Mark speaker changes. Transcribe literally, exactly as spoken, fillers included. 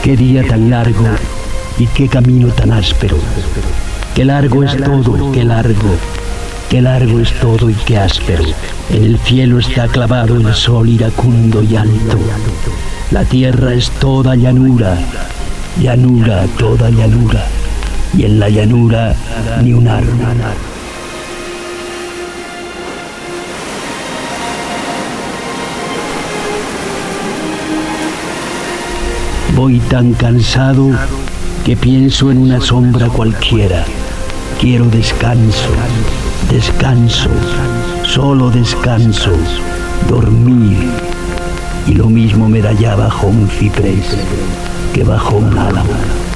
Speaker 1: Qué día tan largo y qué camino tan áspero. Qué largo es todo, qué largo, qué largo es todo y qué áspero. En el cielo está clavado el sol iracundo y alto. La tierra es toda llanura, llanura, toda llanura. Y en la llanura ni un arma. Voy tan cansado que pienso en una sombra cualquiera. Quiero descanso, descanso, solo descanso, dormir. Y lo mismo me da ya bajo un ciprés que bajo un álamo.